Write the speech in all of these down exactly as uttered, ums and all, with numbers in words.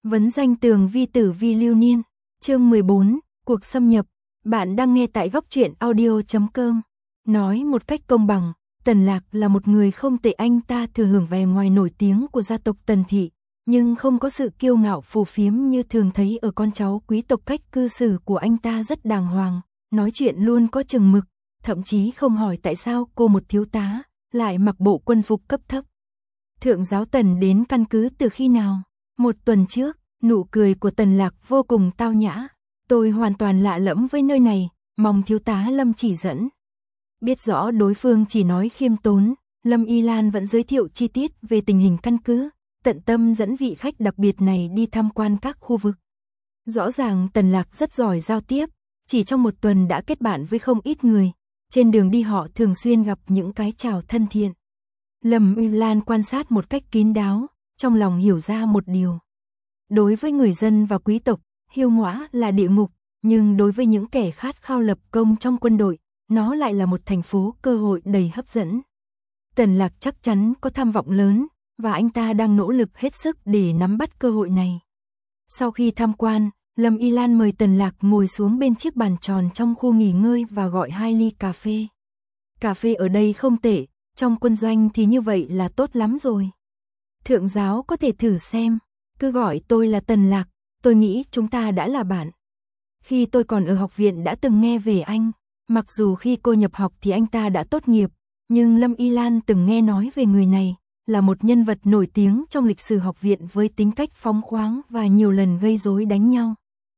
Vấn danh tường vi tử vi lưu niên, chương mười bốn, cuộc xâm nhập. Bạn đang nghe tại góc truyện audio chấm com. Nói một cách công bằng, Tần Lạc là một người không tệ, anh ta thừa hưởng vẻ ngoài nổi tiếng của gia tộc Tần Thị, nhưng không có sự kiêu ngạo phù phiếm như thường thấy ở con cháu quý tộc. Cách cư xử của anh ta rất đàng hoàng, nói chuyện luôn có chừng mực, thậm chí không hỏi tại sao cô một thiếu tá lại mặc bộ quân phục cấp thấp. Thượng giáo Tần đến căn cứ từ khi nào? Một tuần trước. Nụ cười của Tần Lạc vô cùng tao nhã. Tôi hoàn toàn lạ lẫm với nơi này, mong thiếu tá Lâm chỉ dẫn. Biết rõ đối phương chỉ nói khiêm tốn, Lâm Y Lan vẫn giới thiệu chi tiết về tình hình căn cứ, tận tâm dẫn vị khách đặc biệt này đi tham quan các khu vực. Rõ ràng Tần Lạc rất giỏi giao tiếp, chỉ trong một tuần đã kết bạn với không ít người. Trên đường đi họ thường xuyên gặp những cái chào thân thiện. Lâm Y Lan quan sát một cách kín đáo, trong lòng hiểu ra một điều. Đối với người dân và quý tộc, Hiêu Ngõa là địa ngục, nhưng đối với những kẻ khát khao lập công trong quân đội, nó lại là một thành phố cơ hội đầy hấp dẫn. Tần Lạc chắc chắn có tham vọng lớn, và anh ta đang nỗ lực hết sức để nắm bắt cơ hội này. Sau khi tham quan, Lâm Y Lan mời Tần Lạc ngồi xuống bên chiếc bàn tròn trong khu nghỉ ngơi và gọi hai ly cà phê. Cà phê ở đây không tệ, trong quân doanh thì như vậy là tốt lắm rồi. Thượng giáo có thể thử xem. Cứ gọi tôi là Tần Lạc, tôi nghĩ chúng ta đã là bạn. Khi tôi còn ở học viện đã từng nghe về anh, mặc dù khi cô nhập học thì anh ta đã tốt nghiệp, nhưng Lâm Y Lan từng nghe nói về người này, là một nhân vật nổi tiếng trong lịch sử học viện với tính cách phóng khoáng và nhiều lần gây rối đánh nhau.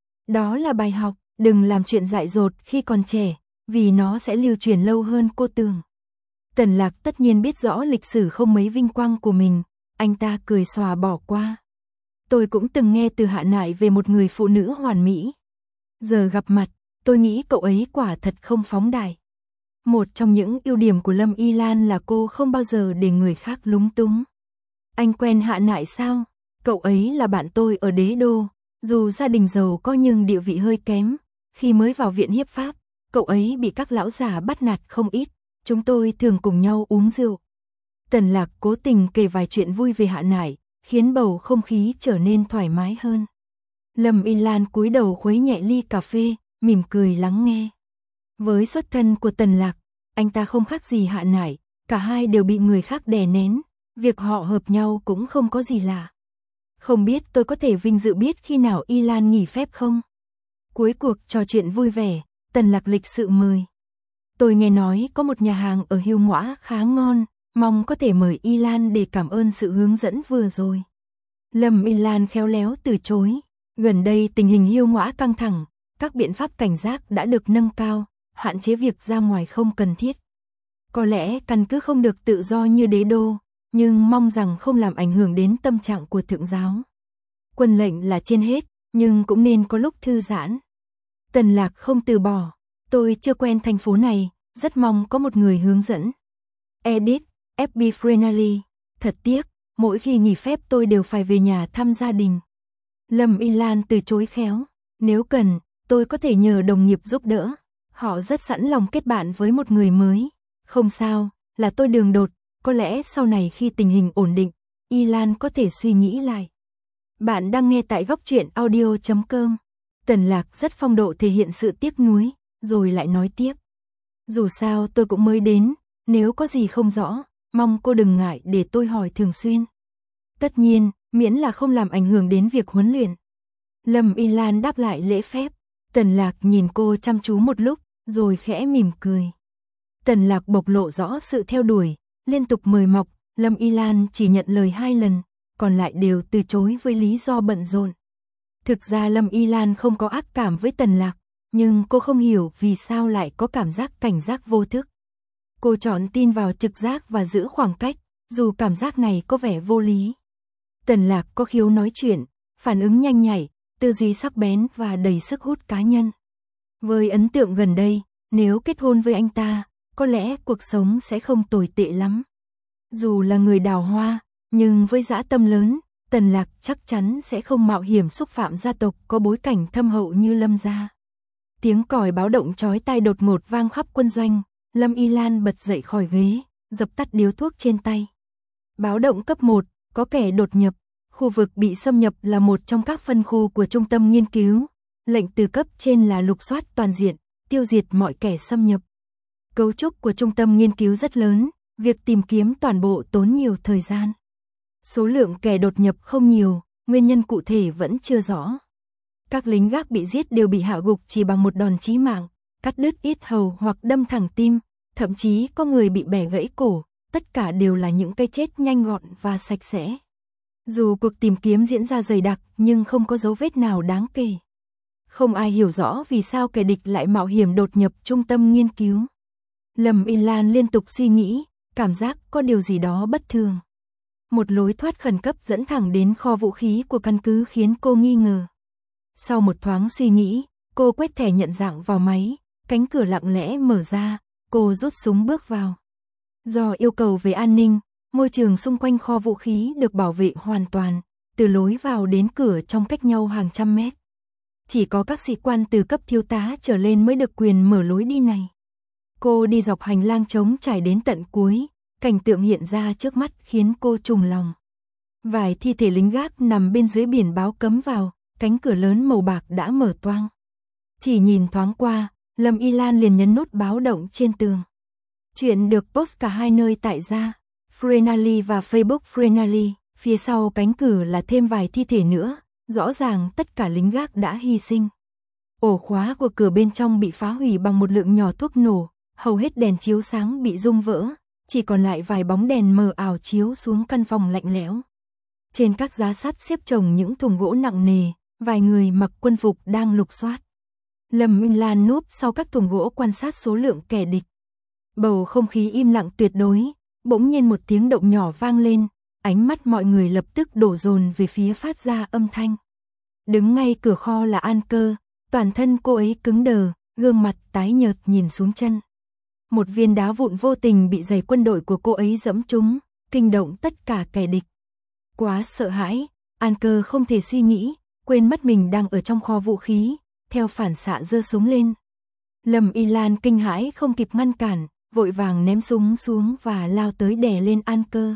Đó là bài học, đừng làm chuyện dại dột khi còn trẻ, vì nó sẽ lưu truyền lâu hơn cô tưởng. Tần Lạc tất nhiên biết rõ lịch sử không mấy vinh quang của mình, anh ta cười xòa bỏ qua. Tôi cũng từng nghe từ Hạ Nại về một người phụ nữ hoàn mỹ. Giờ gặp mặt, tôi nghĩ cậu ấy quả thật không phóng đại. Một trong những ưu điểm của Lâm Y Lan là cô không bao giờ để người khác lúng túng. Anh quen Hạ Nại sao? Cậu ấy là bạn tôi ở Đế Đô, dù gia đình giàu có nhưng địa vị hơi kém. Khi mới vào viện hiếp pháp, cậu ấy bị các lão già bắt nạt không ít, chúng tôi thường cùng nhau uống rượu. Tần Lạc cố tình kể vài chuyện vui về Hạ Nại, khiến bầu không khí trở nên thoải mái hơn. Lâm Y Lan cúi đầu khuấy nhẹ ly cà phê, mỉm cười lắng nghe. Với xuất thân của Tần Lạc, anh ta không khác gì Hạ Nại, cả hai đều bị người khác đè nén, việc họ hợp nhau cũng không có gì lạ. Không biết tôi có thể vinh dự biết khi nào Y Lan nghỉ phép không? Cuối cuộc trò chuyện vui vẻ, Tần Lạc lịch sự mời. Tôi nghe nói có một nhà hàng ở Hiêu Ngõa khá ngon, mong có thể mời Y Lan để cảm ơn sự hướng dẫn vừa rồi. Lâm Y Lan khéo léo từ chối. Gần đây tình hình Hiêu Ngõa căng thẳng, các biện pháp cảnh giác đã được nâng cao, hạn chế việc ra ngoài không cần thiết. Có lẽ căn cứ không được tự do như Đế Đô, nhưng mong rằng không làm ảnh hưởng đến tâm trạng của thượng giáo. Quân lệnh là trên hết, nhưng cũng nên có lúc thư giãn. Tần Lạc không từ bỏ. Tôi chưa quen thành phố này, rất mong có một người hướng dẫn. Edit, ép bê Frenally. Thật tiếc, mỗi khi nghỉ phép tôi đều phải về nhà thăm gia đình. Lâm Y Lan từ chối khéo. Nếu cần, tôi có thể nhờ đồng nghiệp giúp đỡ. Họ rất sẵn lòng kết bạn với một người mới. Không sao, là tôi đường đột. Có lẽ sau này khi tình hình ổn định, Y Lan có thể suy nghĩ lại. Bạn đang nghe tại góc truyện audio chấm com. Tần Lạc rất phong độ thể hiện sự tiếc nuối, rồi lại nói tiếp. Dù sao tôi cũng mới đến, nếu có gì không rõ, mong cô đừng ngại để tôi hỏi thường xuyên. Tất nhiên, miễn là không làm ảnh hưởng đến việc huấn luyện. Lâm Y Lan đáp lại lễ phép. Tần Lạc nhìn cô chăm chú một lúc, rồi khẽ mỉm cười. Tần Lạc bộc lộ rõ sự theo đuổi, liên tục mời mọc. Lâm Y Lan chỉ nhận lời hai lần, còn lại đều từ chối với lý do bận rộn. Thực ra Lâm Y Lan không có ác cảm với Tần Lạc, nhưng cô không hiểu vì sao lại có cảm giác cảnh giác vô thức. Cô chọn tin vào trực giác và giữ khoảng cách, dù cảm giác này có vẻ vô lý. Tần Lạc có khiếu nói chuyện, phản ứng nhanh nhạy, tư duy sắc bén và đầy sức hút cá nhân. Với ấn tượng gần đây, nếu kết hôn với anh ta, có lẽ cuộc sống sẽ không tồi tệ lắm. Dù là người đào hoa, nhưng với dã tâm lớn, Tần Lạc chắc chắn sẽ không mạo hiểm xúc phạm gia tộc có bối cảnh thâm hậu như Lâm gia. Tiếng còi báo động chói tai đột ngột vang khắp quân doanh. Lâm Y Lan bật dậy khỏi ghế, dập tắt điếu thuốc trên tay. Báo động cấp một, có kẻ đột nhập. Khu vực bị xâm nhập là một trong các phân khu của trung tâm nghiên cứu. Lệnh từ cấp trên là lục soát toàn diện, tiêu diệt mọi kẻ xâm nhập. Cấu trúc của trung tâm nghiên cứu rất lớn, việc tìm kiếm toàn bộ tốn nhiều thời gian. Số lượng kẻ đột nhập không nhiều, nguyên nhân cụ thể vẫn chưa rõ. Các lính gác bị giết đều bị hạ gục chỉ bằng một đòn chí mạng, cắt đứt yết hầu hoặc đâm thẳng tim, thậm chí có người bị bẻ gãy cổ, tất cả đều là những cái chết nhanh gọn và sạch sẽ. Dù cuộc tìm kiếm diễn ra dày đặc nhưng không có dấu vết nào đáng kể. Không ai hiểu rõ vì sao kẻ địch lại mạo hiểm đột nhập trung tâm nghiên cứu. Lâm Y Lan liên tục suy nghĩ, cảm giác có điều gì đó bất thường. Một lối thoát khẩn cấp dẫn thẳng đến kho vũ khí của căn cứ khiến cô nghi ngờ. Sau một thoáng suy nghĩ, cô quét thẻ nhận dạng vào máy, cánh cửa lặng lẽ mở ra, cô rút súng bước vào. Do yêu cầu về an ninh, môi trường xung quanh kho vũ khí được bảo vệ hoàn toàn, từ lối vào đến cửa trong cách nhau hàng trăm mét. Chỉ có các sĩ quan từ cấp thiếu tá trở lên mới được quyền mở lối đi này. Cô đi dọc hành lang trống trải đến tận cuối, cảnh tượng hiện ra trước mắt khiến cô trùng lòng. Vài thi thể lính gác nằm bên dưới biển báo cấm vào, cánh cửa lớn màu bạc đã mở toang. Chỉ nhìn thoáng qua, Lâm Y Lan liền nhấn nút báo động trên tường. Chuyện được post cả hai nơi tại gia, Frenally và Facebook Frenally, phía sau cánh cửa là thêm vài thi thể nữa, rõ ràng tất cả lính gác đã hy sinh. Ổ khóa của cửa bên trong bị phá hủy bằng một lượng nhỏ thuốc nổ, hầu hết đèn chiếu sáng bị rung vỡ, chỉ còn lại vài bóng đèn mờ ảo chiếu xuống căn phòng lạnh lẽo. Trên các giá sắt xếp chồng những thùng gỗ nặng nề, vài người mặc quân phục đang lục soát. Lâm Y Lan núp sau các thùng gỗ quan sát số lượng kẻ địch. Bầu không khí im lặng tuyệt đối, bỗng nhiên một tiếng động nhỏ vang lên, ánh mắt mọi người lập tức đổ dồn về phía phát ra âm thanh. Đứng ngay cửa kho là An Cơ, toàn thân cô ấy cứng đờ, gương mặt tái nhợt nhìn xuống chân. Một viên đá vụn vô tình bị giày quân đội của cô ấy dẫm trúng, kinh động tất cả kẻ địch. Quá sợ hãi, An Cơ không thể suy nghĩ, quên mất mình đang ở trong kho vũ khí, theo phản xạ giơ súng lên. Lâm Y Lan kinh hãi không kịp ngăn cản, vội vàng ném súng xuống và lao tới đè lên An Cơ.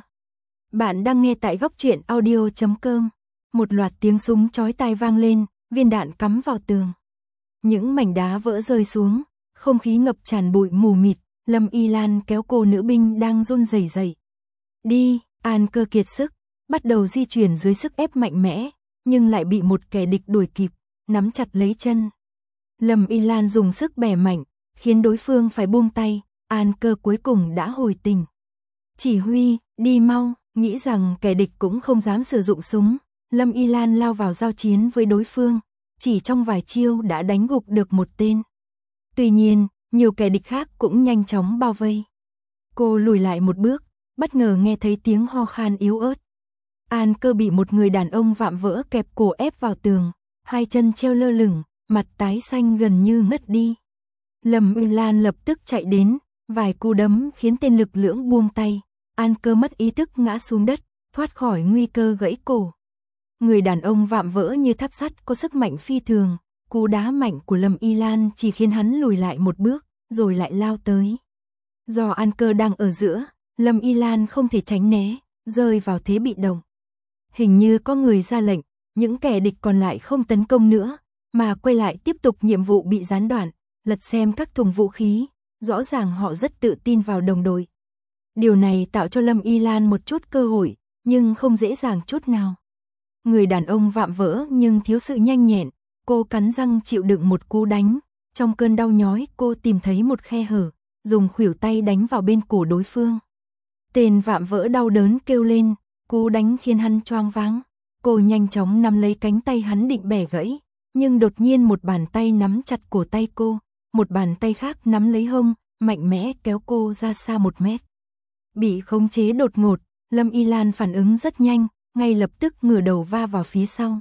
Bạn đang nghe tại góc truyện audio chấm com. Một loạt tiếng súng chói tai vang lên, viên đạn cắm vào tường. Những mảnh đá vỡ rơi xuống, không khí ngập tràn bụi mù mịt, Lâm Y Lan kéo cô nữ binh đang run rẩy dậy. Đi, An Cơ kiệt sức, bắt đầu di chuyển dưới sức ép mạnh mẽ, nhưng lại bị một kẻ địch đuổi kịp, nắm chặt lấy chân. Lâm Y Lan dùng sức bẻ mạnh, khiến đối phương phải buông tay, An Cơ cuối cùng đã hồi tình. Chỉ huy, đi mau, nghĩ rằng kẻ địch cũng không dám sử dụng súng, Lâm Y Lan lao vào giao chiến với đối phương, chỉ trong vài chiêu đã đánh gục được một tên. Tuy nhiên, nhiều kẻ địch khác cũng nhanh chóng bao vây. Cô lùi lại một bước, bất ngờ nghe thấy tiếng ho khan yếu ớt. An Cơ bị một người đàn ông vạm vỡ kẹp cổ ép vào tường, hai chân treo lơ lửng, mặt tái xanh gần như ngất đi. Lâm Y Lan lập tức chạy đến, vài cú đấm khiến tên lực lưỡng buông tay, An Cơ mất ý thức ngã xuống đất, thoát khỏi nguy cơ gãy cổ. Người đàn ông vạm vỡ như tháp sắt có sức mạnh phi thường, cú đá mạnh của Lâm Y Lan chỉ khiến hắn lùi lại một bước, rồi lại lao tới. Do An Cơ đang ở giữa, Lâm Y Lan không thể tránh né, rơi vào thế bị động. Hình như có người ra lệnh, những kẻ địch còn lại không tấn công nữa, mà quay lại tiếp tục nhiệm vụ bị gián đoạn, lật xem các thùng vũ khí, rõ ràng họ rất tự tin vào đồng đội. Điều này tạo cho Lâm Y Lan một chút cơ hội, nhưng không dễ dàng chút nào. Người đàn ông vạm vỡ nhưng thiếu sự nhanh nhẹn, cô cắn răng chịu đựng một cú đánh, trong cơn đau nhói cô tìm thấy một khe hở, dùng khuỷu tay đánh vào bên cổ đối phương. Tên vạm vỡ đau đớn kêu lên, cú đánh khiến hắn choáng váng, cô nhanh chóng nắm lấy cánh tay hắn định bẻ gãy, nhưng đột nhiên một bàn tay nắm chặt cổ tay cô, một bàn tay khác nắm lấy hông, mạnh mẽ kéo cô ra xa một mét. Bị khống chế đột ngột, Lâm Y Lan phản ứng rất nhanh, ngay lập tức ngửa đầu va vào phía sau.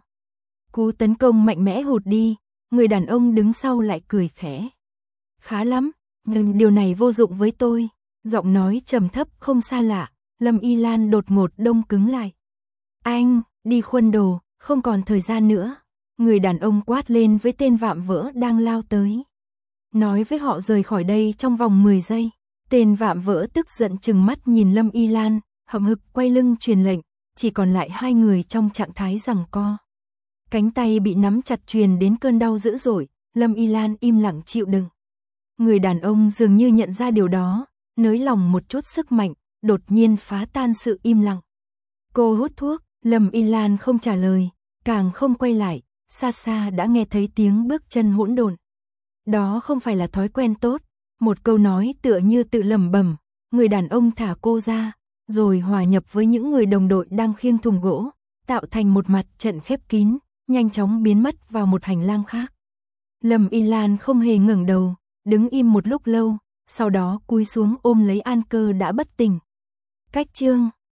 Cú tấn công mạnh mẽ hụt đi, người đàn ông đứng sau lại cười khẽ. Khá lắm, nhưng điều này vô dụng với tôi. Giọng nói trầm thấp không xa lạ, Lâm Y Lan đột ngột đông cứng lại. Anh, đi khuân đồ, không còn thời gian nữa. Người đàn ông quát lên với tên vạm vỡ đang lao tới. Nói với họ rời khỏi đây trong vòng mười giây. Tên vạm vỡ tức giận trừng mắt nhìn Lâm Y Lan, hậm hực quay lưng truyền lệnh, chỉ còn lại hai người trong trạng thái giằng co. Cánh tay bị nắm chặt truyền đến cơn đau dữ dội, Lâm Y Lan im lặng chịu đựng. Người đàn ông dường như nhận ra điều đó, nới lòng một chút sức mạnh, đột nhiên phá tan sự im lặng. Cô hút thuốc, Lâm Y Lan không trả lời, càng không quay lại, xa xa đã nghe thấy tiếng bước chân hỗn độn. Đó không phải là thói quen tốt, một câu nói tựa như tự lẩm bẩm, người đàn ông thả cô ra, rồi hòa nhập với những người đồng đội đang khiêng thùng gỗ, tạo thành một mặt trận khép kín, nhanh chóng biến mất vào một hành lang khác. Lâm Y Lan không hề ngẩng đầu, đứng im một lúc lâu, sau đó cúi xuống ôm lấy An Cơ đã bất tỉnh. Cách chương